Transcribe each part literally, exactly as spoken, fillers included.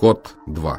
Код два.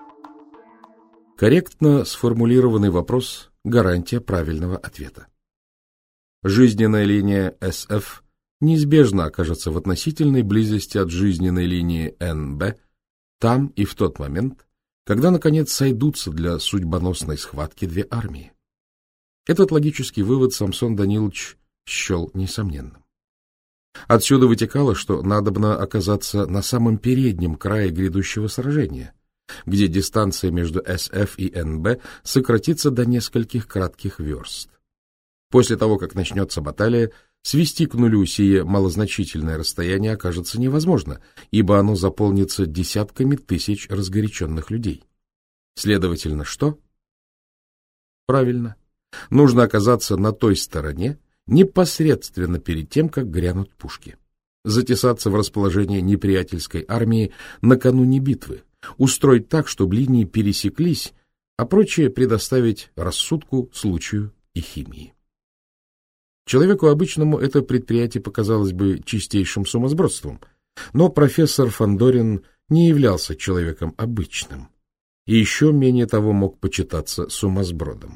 Корректно сформулированный вопрос – гарантия правильного ответа. Жизненная линия эс эф неизбежно окажется в относительной близости от жизненной линии эн бэ там и в тот момент, когда, наконец, сойдутся для судьбоносной схватки две армии. Этот логический вывод Самсон Данилович счел несомненным. Отсюда вытекало, что надобно оказаться на самом переднем крае грядущего сражения, где дистанция между эс эф и эн бэ сократится до нескольких кратких верст. После того, как начнется баталия, свести к нулю сие малозначительное расстояние окажется невозможно, ибо оно заполнится десятками тысяч разгоряченных людей. Следовательно, что? Правильно. Нужно оказаться на той стороне, непосредственно перед тем, как грянут пушки. Затесаться в расположение неприятельской армии накануне битвы, устроить так, чтобы линии пересеклись, а прочее предоставить рассудку, случаю и химии. Человеку обычному это предприятие показалось бы чистейшим сумасбродством, но профессор Фандорин не являлся человеком обычным и еще менее того мог почитаться сумасбродом.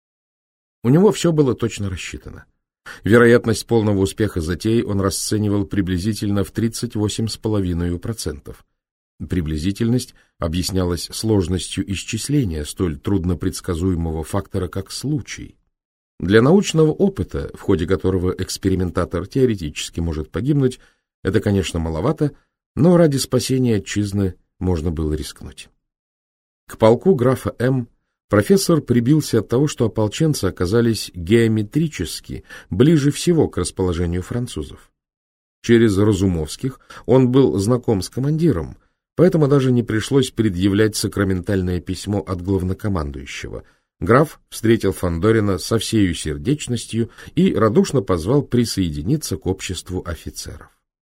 У него все было точно рассчитано. Вероятность полного успеха затеи он расценивал приблизительно в тридцать восемь целых пять десятых процента. Приблизительность объяснялась сложностью исчисления столь труднопредсказуемого фактора, как случай. Для научного опыта, в ходе которого экспериментатор теоретически может погибнуть, это, конечно, маловато, но ради спасения отчизны можно было рискнуть. К полку графа М. профессор прибился от того, что ополченцы оказались геометрически ближе всего к расположению французов. Через Разумовских он был знаком с командиром, поэтому даже не пришлось предъявлять сакраментальное письмо от главнокомандующего. Граф встретил Фандорина со всею сердечностью и радушно позвал присоединиться к обществу офицеров.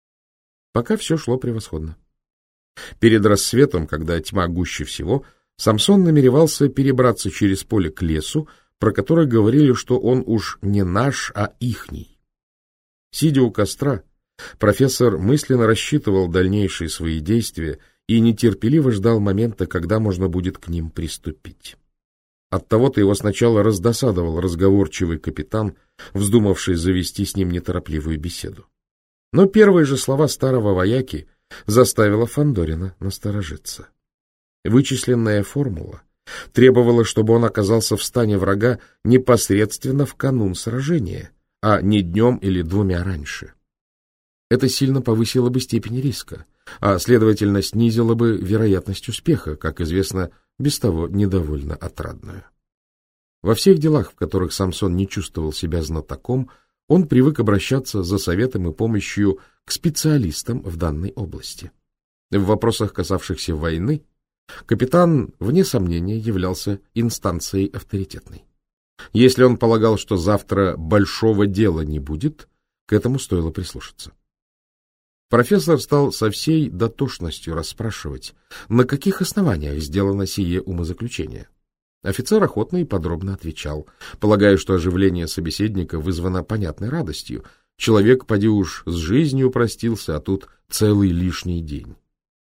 Пока все шло превосходно. Перед рассветом, когда тьма гуще всего, Самсон намеревался перебраться через поле к лесу, про который говорили, что он уж не наш, а ихний. Сидя у костра, профессор мысленно рассчитывал дальнейшие свои действия и нетерпеливо ждал момента, когда можно будет к ним приступить. Оттого-то его сначала раздосадовал разговорчивый капитан, вздумавший завести с ним неторопливую беседу. Но первые же слова старого вояки заставила Фандорина насторожиться. Вычисленная формула требовала, чтобы он оказался в стане врага непосредственно в канун сражения, а не днем или двумя раньше. Это сильно повысило бы степень риска, а, следовательно, снизило бы вероятность успеха, как известно, без того недовольно отрадную. Во всех делах, в которых Самсон не чувствовал себя знатоком, он привык обращаться за советом и помощью к специалистам в данной области. В вопросах, касавшихся войны, капитан, вне сомнения, являлся инстанцией авторитетной. Если он полагал, что завтра большого дела не будет, к этому стоило прислушаться. Профессор стал со всей дотошностью расспрашивать, на каких основаниях сделано сие умозаключение. Офицер охотно и подробно отвечал, полагая, что оживление собеседника вызвано понятной радостью. Человек, поди уж, с жизнью простился, а тут целый лишний день.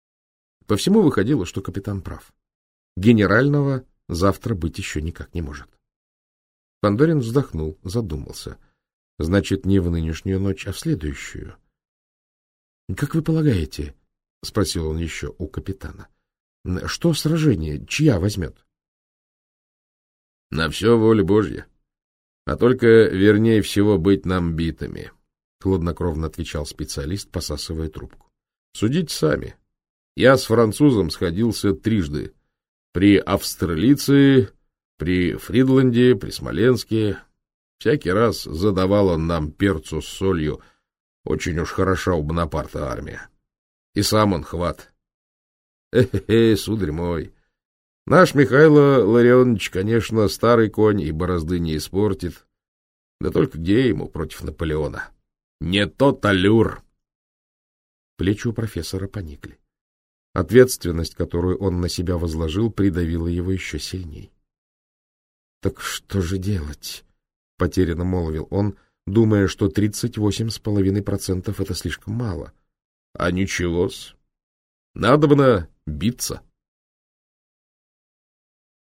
По всему выходило, что капитан прав. Генерального завтра быть еще никак не может. Фандорин вздохнул, задумался. Значит, не в нынешнюю ночь, а в следующую. — Как вы полагаете, — спросил он еще у капитана, — что сражение, чья возьмет? — На все воля Божья. А только, вернее всего, быть нам битыми, — хладнокровно отвечал специалист, посасывая трубку. — Судите сами. Я с французом сходился трижды. При австралийце, при Фридланде, при Смоленске. Всякий раз задавал он нам перцу с солью. Очень уж хороша у Бонапарта армия. И сам он хват. Э-хе-хе, сударь мой. Наш Михайло Ларионович, конечно, старый конь и борозды не испортит. Да только где ему против Наполеона? Не тот аллюр. Плечи у профессора поникли. Ответственность, которую он на себя возложил, придавила его еще сильней. — Так что же делать? — потерянно молвил он, думая, что тридцать восемь с половиной процентов это слишком мало. — А ничего-с. Надобно биться.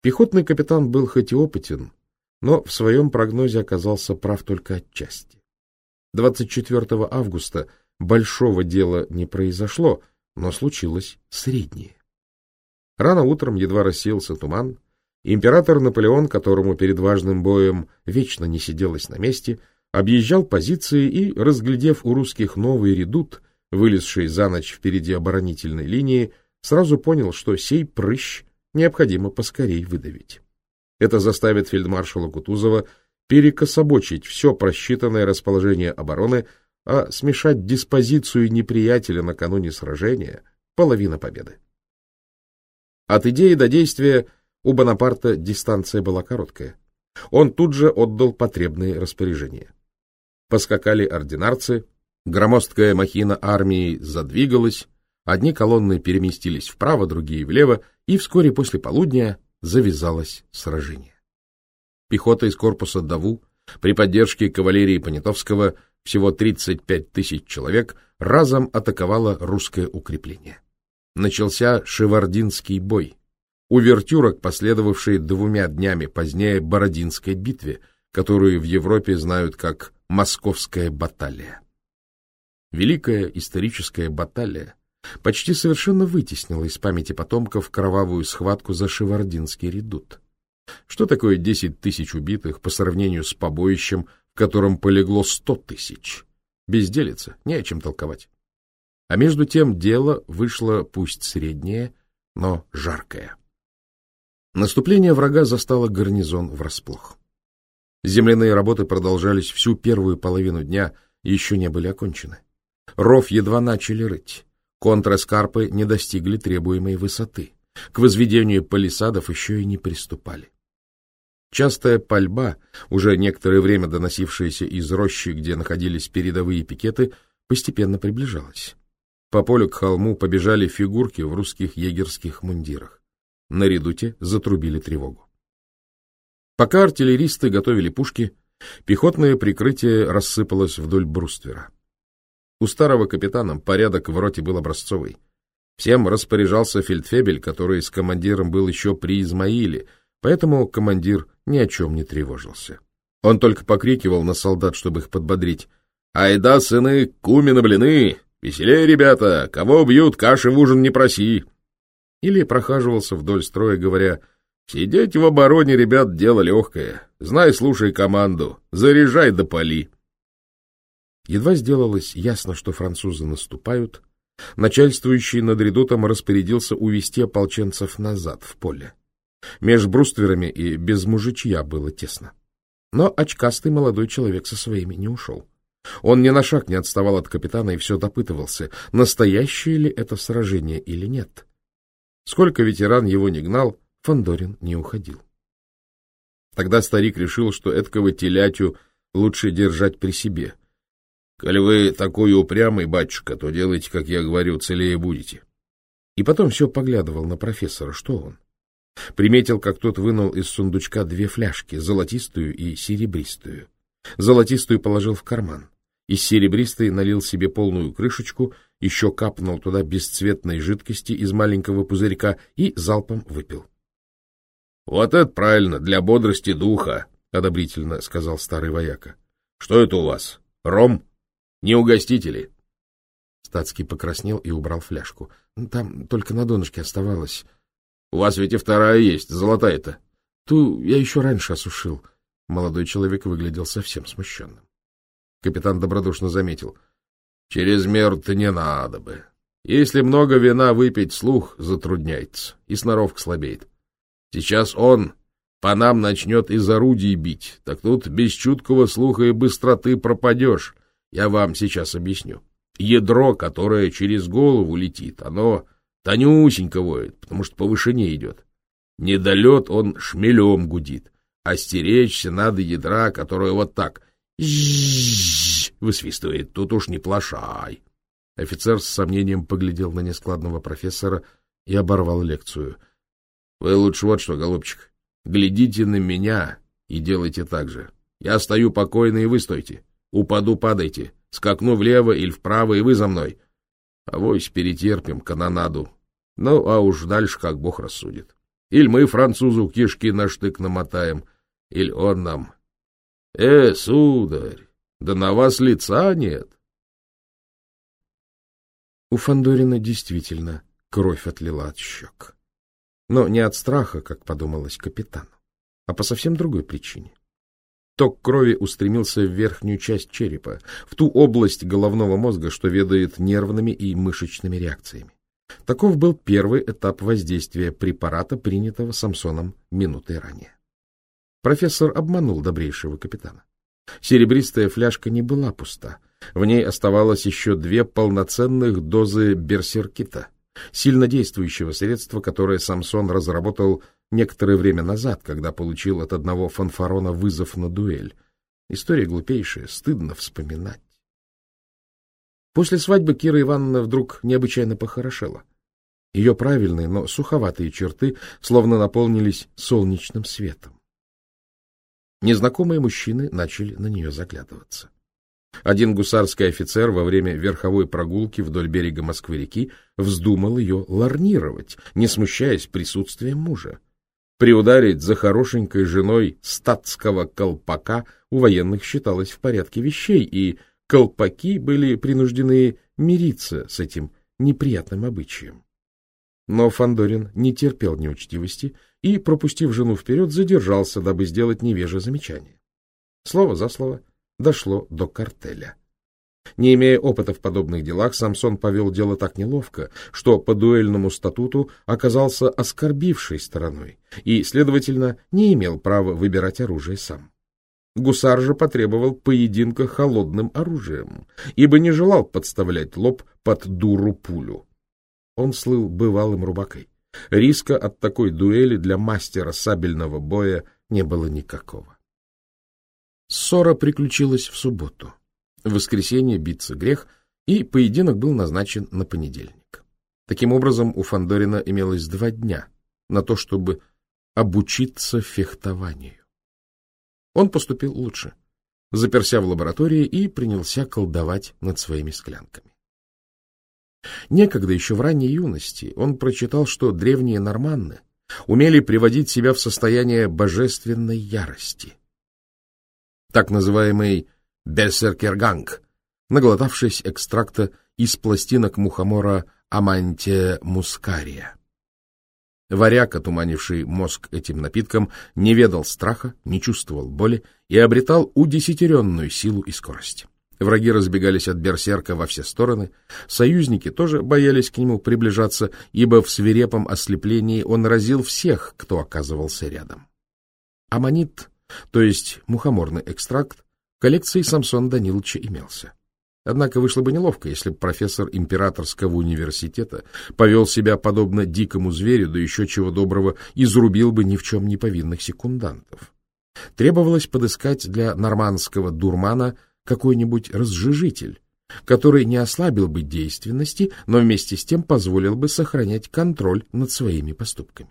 Пехотный капитан был хоть и опытен, но в своем прогнозе оказался прав только отчасти. двадцать четвёртого августа большого дела не произошло, но случилось среднее. Рано утром, едва рассеялся туман, император Наполеон, которому перед важным боем вечно не сиделось на месте, объезжал позиции и, разглядев у русских новый редут, вылезший за ночь впереди оборонительной линии, сразу понял, что сей прыщ необходимо поскорей выдавить. Это заставит фельдмаршала Кутузова перекособочить все просчитанное расположение обороны, а смешать диспозицию неприятеля накануне сражения — половина победы. От идеи до действия у Бонапарта дистанция была короткая. Он тут же отдал потребные распоряжения. Поскакали ординарцы, громоздкая махина армии задвигалась, одни колонны переместились вправо, другие влево, и вскоре после полудня завязалось сражение. Пехота из корпуса Даву при поддержке кавалерии Понятовского, всего тридцать пять тысяч человек, разом атаковала русское укрепление. Начался Шевардинский бой, увертюра к последовавшей двумя днями позднее Бородинской битве, которую в Европе знают как Московская баталия. Великая историческая баталия почти совершенно вытеснила из памяти потомков кровавую схватку за Шевардинский редут. Что такое десять тысяч убитых по сравнению с побоищем, в котором полегло сто тысяч? Безделица, не о чем толковать. А между тем дело вышло пусть среднее, но жаркое. Наступление врага застало гарнизон врасплох. Земляные работы продолжались всю первую половину дня и еще не были окончены. Ров едва начали рыть. Контрэскарпы не достигли требуемой высоты. К возведению палисадов еще и не приступали. Частая пальба, уже некоторое время доносившаяся из рощи, где находились передовые пикеты, постепенно приближалась. По полю к холму побежали фигурки в русских егерских мундирах. На редуте затрубили тревогу. Пока артиллеристы готовили пушки, пехотное прикрытие рассыпалось вдоль бруствера. У старого капитана порядок в роте был образцовый. Всем распоряжался фельдфебель, который с командиром был еще при Измаиле, поэтому командир ни о чем не тревожился. Он только покрикивал на солдат, чтобы их подбодрить. «Айда, сыны, куми на блины! Веселее, ребята! Кого бьют, каши в ужин не проси!» Или прохаживался вдоль строя, говоря: «Сидеть в обороне, ребят, дело легкое. Знай, слушай команду. Заряжай да пали». Едва сделалось ясно, что французы наступают, начальствующий над редутом распорядился увести ополченцев назад, в поле. Меж брустверами и без мужичья было тесно. Но очкастый молодой человек со своими не ушел. Он ни на шаг не отставал от капитана и все допытывался, настоящее ли это сражение или нет. Сколько ветеран его не гнал, Фандорин не уходил. Тогда старик решил, что эткого телятю лучше держать при себе. «Коли вы такой упрямый, батюшка, то делайте, как я говорю, целее будете». И потом все поглядывал на профессора, что он. Приметил, как тот вынул из сундучка две фляжки, золотистую и серебристую. Золотистую положил в карман. Из серебристой налил себе полную крышечку, еще капнул туда бесцветной жидкости из маленького пузырька и залпом выпил. — Вот это правильно, для бодрости духа, — одобрительно сказал старый вояка. — Что это у вас? Ром? Не угостите ли? Статский покраснел и убрал фляжку. — Там только на донышке оставалось. — У вас ведь и вторая есть, золотая-то. — Ту я еще раньше осушил. Молодой человек выглядел совсем смущенным. Капитан добродушно заметил. — Через меру-то не надо бы. Если много вина выпить, слух затрудняется, и сноровка слабеет. Сейчас он по нам начнет из орудий бить, так тут без чуткого слуха и быстроты пропадешь. Я вам сейчас объясню. Ядро, которое через голову летит, оно тонюсенько воет, потому что по вышине идет. Недолет он шмелем гудит, а стеречься надо ядра, которое вот так высвистывает. Тут уж не плашай. Офицер с сомнением поглядел на нескладного профессора и оборвал лекцию. — Вы лучше вот что, голубчик, глядите на меня и делайте так же. Я стою покойно, и вы стойте. Упаду, падайте. Скакну влево или вправо, и вы за мной. Авось перетерпим канонаду. Ну, а уж дальше как Бог рассудит. Или мы французу кишки на штык намотаем, или он нам. Э, сударь, да на вас лица нет. У Фандорина действительно кровь отлила от щек. Но не от страха, как подумалось капитану, а по совсем другой причине. Ток крови устремился в верхнюю часть черепа, в ту область головного мозга, что ведает нервными и мышечными реакциями. Таков был первый этап воздействия препарата, принятого Самсоном минутой ранее. Профессор обманул добрейшего капитана. Серебристая фляжка не была пуста. В ней оставалось еще две полноценных дозы берсеркита, сильнодействующего средства, которое Самсон разработал некоторое время назад, когда получил от одного фанфарона вызов на дуэль. История глупейшая, стыдно вспоминать. После свадьбы Кира Ивановна вдруг необычайно похорошела. Ее правильные, но суховатые черты словно наполнились солнечным светом. Незнакомые мужчины начали на нее заглядываться. Один гусарский офицер во время верховой прогулки вдоль берега Москвы-реки вздумал ее ларнировать, не смущаясь присутствием мужа. Приударить за хорошенькой женой статского колпака у военных считалось в порядке вещей, и колпаки были принуждены мириться с этим неприятным обычаем. Но Фандорин не терпел неучтивости и, пропустив жену вперед, задержался, дабы сделать невеже замечание. Слово за слово дошло до картеля. Не имея опыта в подобных делах, Самсон повел дело так неловко, что по дуэльному статуту оказался оскорбившей стороной и, следовательно, не имел права выбирать оружие сам. Гусар же потребовал поединка холодным оружием, ибо не желал подставлять лоб под дуру пулю. Он слыл бывалым рубакой. Риска от такой дуэли для мастера сабельного боя не было никакого. Ссора приключилась в субботу. В воскресенье биться грех, и поединок был назначен на понедельник. Таким образом, у Фандорина имелось два дня на то, чтобы обучиться фехтованию. Он поступил лучше, заперся в лаборатории и принялся колдовать над своими склянками. Некогда, еще в ранней юности, он прочитал, что древние норманны умели приводить себя в состояние божественной ярости. Так называемый берсеркерганг, наглотавшись экстракта из пластинок мухомора Амантия мускария. Варяг, отуманивший мозг этим напитком, не ведал страха, не чувствовал боли и обретал удесятеренную силу и скорость. Враги разбегались от берсерка во все стороны, союзники тоже боялись к нему приближаться, ибо в свирепом ослеплении он разил всех, кто оказывался рядом. Аммонит, то есть мухоморный экстракт, в коллекции Самсона Даниловича имелся. Однако вышло бы неловко, если бы профессор императорского университета повел себя подобно дикому зверю, да еще чего доброго изрубил бы ни в чем не повинных секундантов. Требовалось подыскать для нормандского дурмана какой-нибудь разжижитель, который не ослабил бы действенности, но вместе с тем позволил бы сохранять контроль над своими поступками.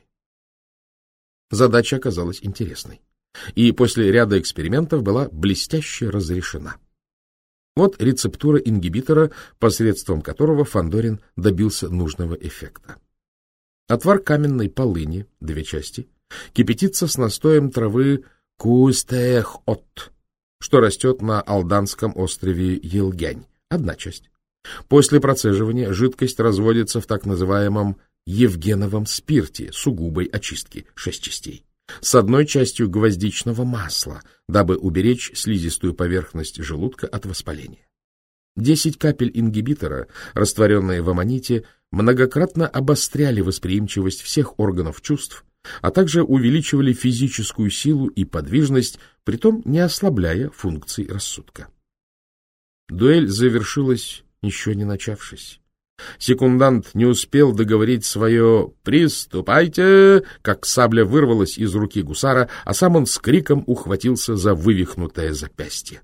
Задача оказалась интересной, и после ряда экспериментов была блестяще разрешена. Вот рецептура ингибитора, посредством которого Фандорин добился нужного эффекта. Отвар каменной полыни, две части, кипятится с настоем травы кустех-от, что растет на Алданском острове Елгянь, одна часть. После процеживания жидкость разводится в так называемом евгеновом спирте сугубой очистки, шесть частей, с одной частью гвоздичного масла, дабы уберечь слизистую поверхность желудка от воспаления. Десять капель ингибитора, растворенные в аммоните, многократно обостряли восприимчивость всех органов чувств, а также увеличивали физическую силу и подвижность, притом не ослабляя функций рассудка. Дуэль завершилась, еще не начавшись. Секундант не успел договорить свое «Приступайте!», как сабля вырвалась из руки гусара, а сам он с криком ухватился за вывихнутое запястье.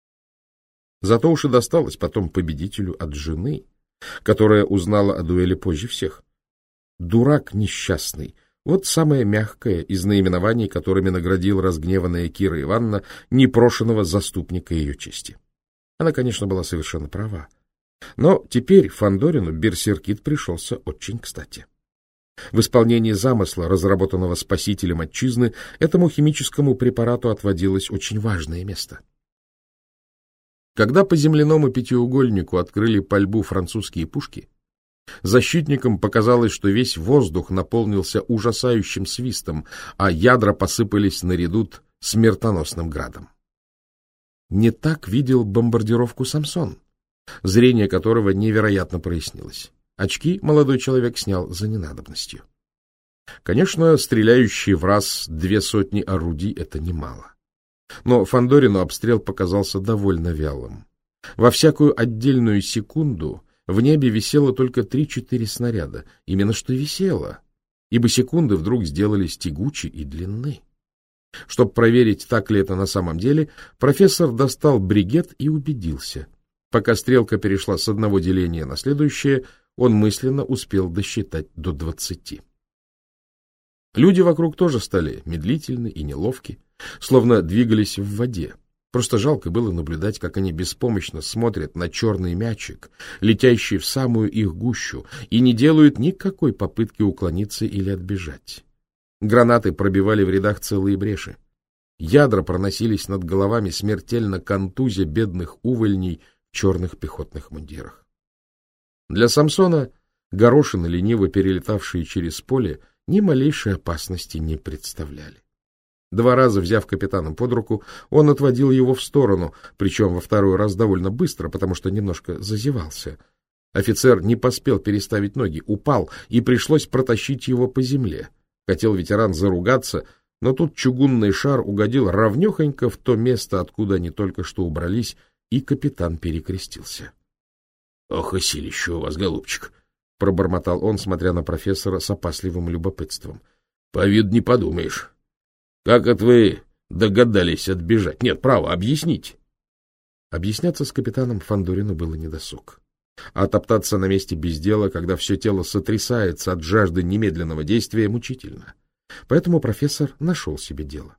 Зато уж и досталось потом победителю от жены, которая узнала о дуэли позже всех. Дурак несчастный. Вот самое мягкое из наименований, которыми наградил разгневанная Кира Ивановна непрошенного заступника ее чести. Она, конечно, была совершенно права. Но теперь Фандорину берсеркит пришелся очень кстати. В исполнении замысла, разработанного спасителем отчизны, этому химическому препарату отводилось очень важное место. Когда по земляному пятиугольнику открыли пальбу французские пушки, защитникам показалось, что весь воздух наполнился ужасающим свистом, а ядра посыпались на редут смертоносным градом. Не так видел бомбардировку Самсон, зрение которого невероятно прояснилось. Очки молодой человек снял за ненадобностью. Конечно, стреляющие в раз две сотни орудий — это немало. Но Фандорину обстрел показался довольно вялым. Во всякую отдельную секунду в небе висело только три-четыре снаряда. Именно что висело, ибо секунды вдруг сделались тягучи и длинны. Чтобы проверить, так ли это на самом деле, профессор достал бригет и убедился. Пока стрелка перешла с одного деления на следующее, он мысленно успел досчитать до двадцати. Люди вокруг тоже стали медлительны и неловки, словно двигались в воде. Просто жалко было наблюдать, как они беспомощно смотрят на черный мячик, летящий в самую их гущу, и не делают никакой попытки уклониться или отбежать. Гранаты пробивали в рядах целые бреши. Ядра проносились над головами, смертельно контузя бедных увольней в черных пехотных мундирах. Для Самсона горошины, лениво перелетавшие через поле, ни малейшей опасности не представляли. Два раза, взяв капитана под руку, он отводил его в сторону, причем во второй раз довольно быстро, потому что немножко зазевался. Офицер не поспел переставить ноги, упал, и пришлось протащить его по земле. Хотел ветеран заругаться, но тут чугунный шар угодил ровнехонько в то место, откуда они только что убрались, и капитан перекрестился. — Ох, и силище у вас, голубчик! — пробормотал он, смотря на профессора с опасливым любопытством. — По виду не подумаешь. Как это вы догадались отбежать? Нет, право, объясните. Объясняться с капитаном Фандорину было недосуг. А топтаться на месте без дела, когда все тело сотрясается от жажды немедленного действия, мучительно. Поэтому профессор нашел себе дело.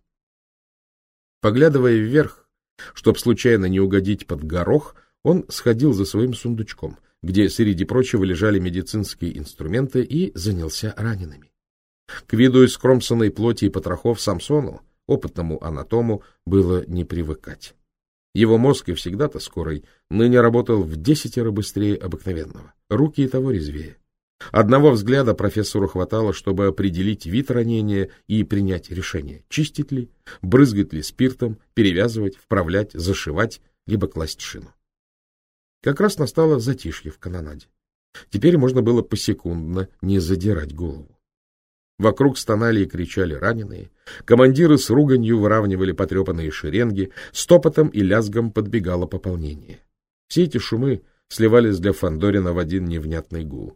Поглядывая вверх, чтоб случайно не угодить под горох, он сходил за своим сундучком, где среди прочего лежали медицинские инструменты, и занялся ранеными. К виду искромсанной плоти и потрохов Самсону, опытному анатому, было не привыкать. Его мозг, и всегда-то скорый, ныне работал в десятеро быстрее обыкновенного, руки и того резвее. Одного взгляда профессору хватало, чтобы определить вид ранения и принять решение, чистить ли, брызгать ли спиртом, перевязывать, вправлять, зашивать, либо класть шину. Как раз настало затишье в канонаде. Теперь можно было посекундно не задирать голову. Вокруг стонали и кричали раненые, командиры с руганью выравнивали потрепанные шеренги, стопотом и лязгом подбегало пополнение. Все эти шумы сливались для Фандорина в один невнятный гул.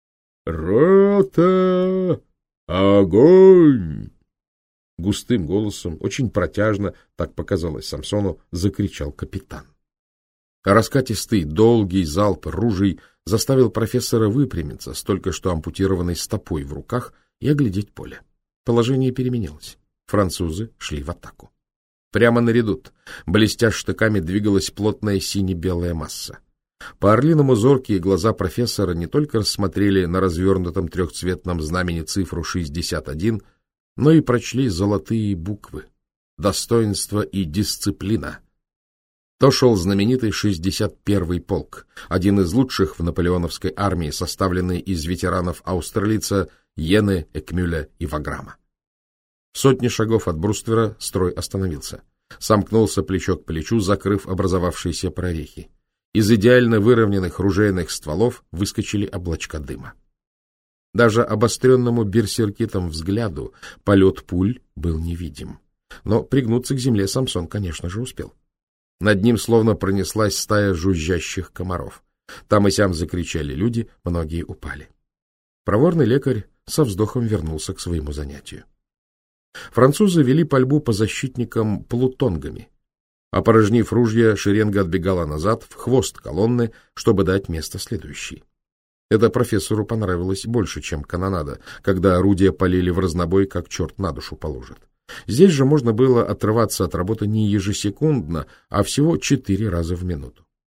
«Рота! Огонь!» Густым голосом, очень протяжно, так показалось Самсону, закричал капитан. Раскатистый, долгий залп ружей заставил профессора выпрямиться с только что ампутированной стопой в руках и оглядеть поле. Положение переменилось. Французы шли в атаку. Прямо на редут, блестя штыками, двигалась плотная сине-белая масса. По-орлиному зоркие глаза профессора не только рассмотрели на развернутом трехцветном знамени цифру шестьдесят один, но и прочли золотые буквы «Достоинство и дисциплина». То шел знаменитый шестьдесят первый полк, один из лучших в наполеоновской армии, составленный из ветеранов Аустерлица, Йены, Экмюля и Ваграма. В сотне шагов от бруствера строй остановился. Сомкнулся плечо к плечу, закрыв образовавшиеся прорехи. Из идеально выровненных ружейных стволов выскочили облачка дыма. Даже обостренному берсеркитом взгляду полет пуль был невидим. Но пригнуться к земле Самсон, конечно же, успел. Над ним словно пронеслась стая жужжащих комаров. Там и сям закричали люди, многие упали. Проворный лекарь со вздохом вернулся к своему занятию. Французы вели пальбу по защитникам плутонгами. Опорожнив ружья, шеренга отбегала назад, в хвост колонны, чтобы дать место следующей. Это профессору понравилось больше, чем канонада, когда орудия полили в разнобой, как черт на душу положит. Здесь же можно было отрываться от работы не ежесекундно, а всего четыре раза в минуту.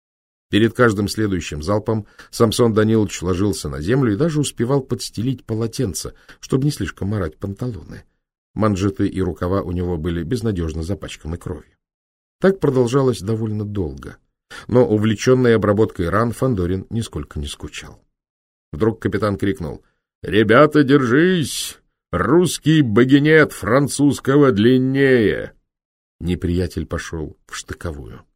Перед каждым следующим залпом Самсон Данилович ложился на землю и даже успевал подстелить полотенце, чтобы не слишком марать панталоны. Манжеты и рукава у него были безнадежно запачканы кровью. Так продолжалось довольно долго, но, увлеченный обработкой ран, Фандорин нисколько не скучал. Вдруг капитан крикнул: «Ребята, держись! Русский багинет французского длиннее!» Неприятель пошел в штыковую.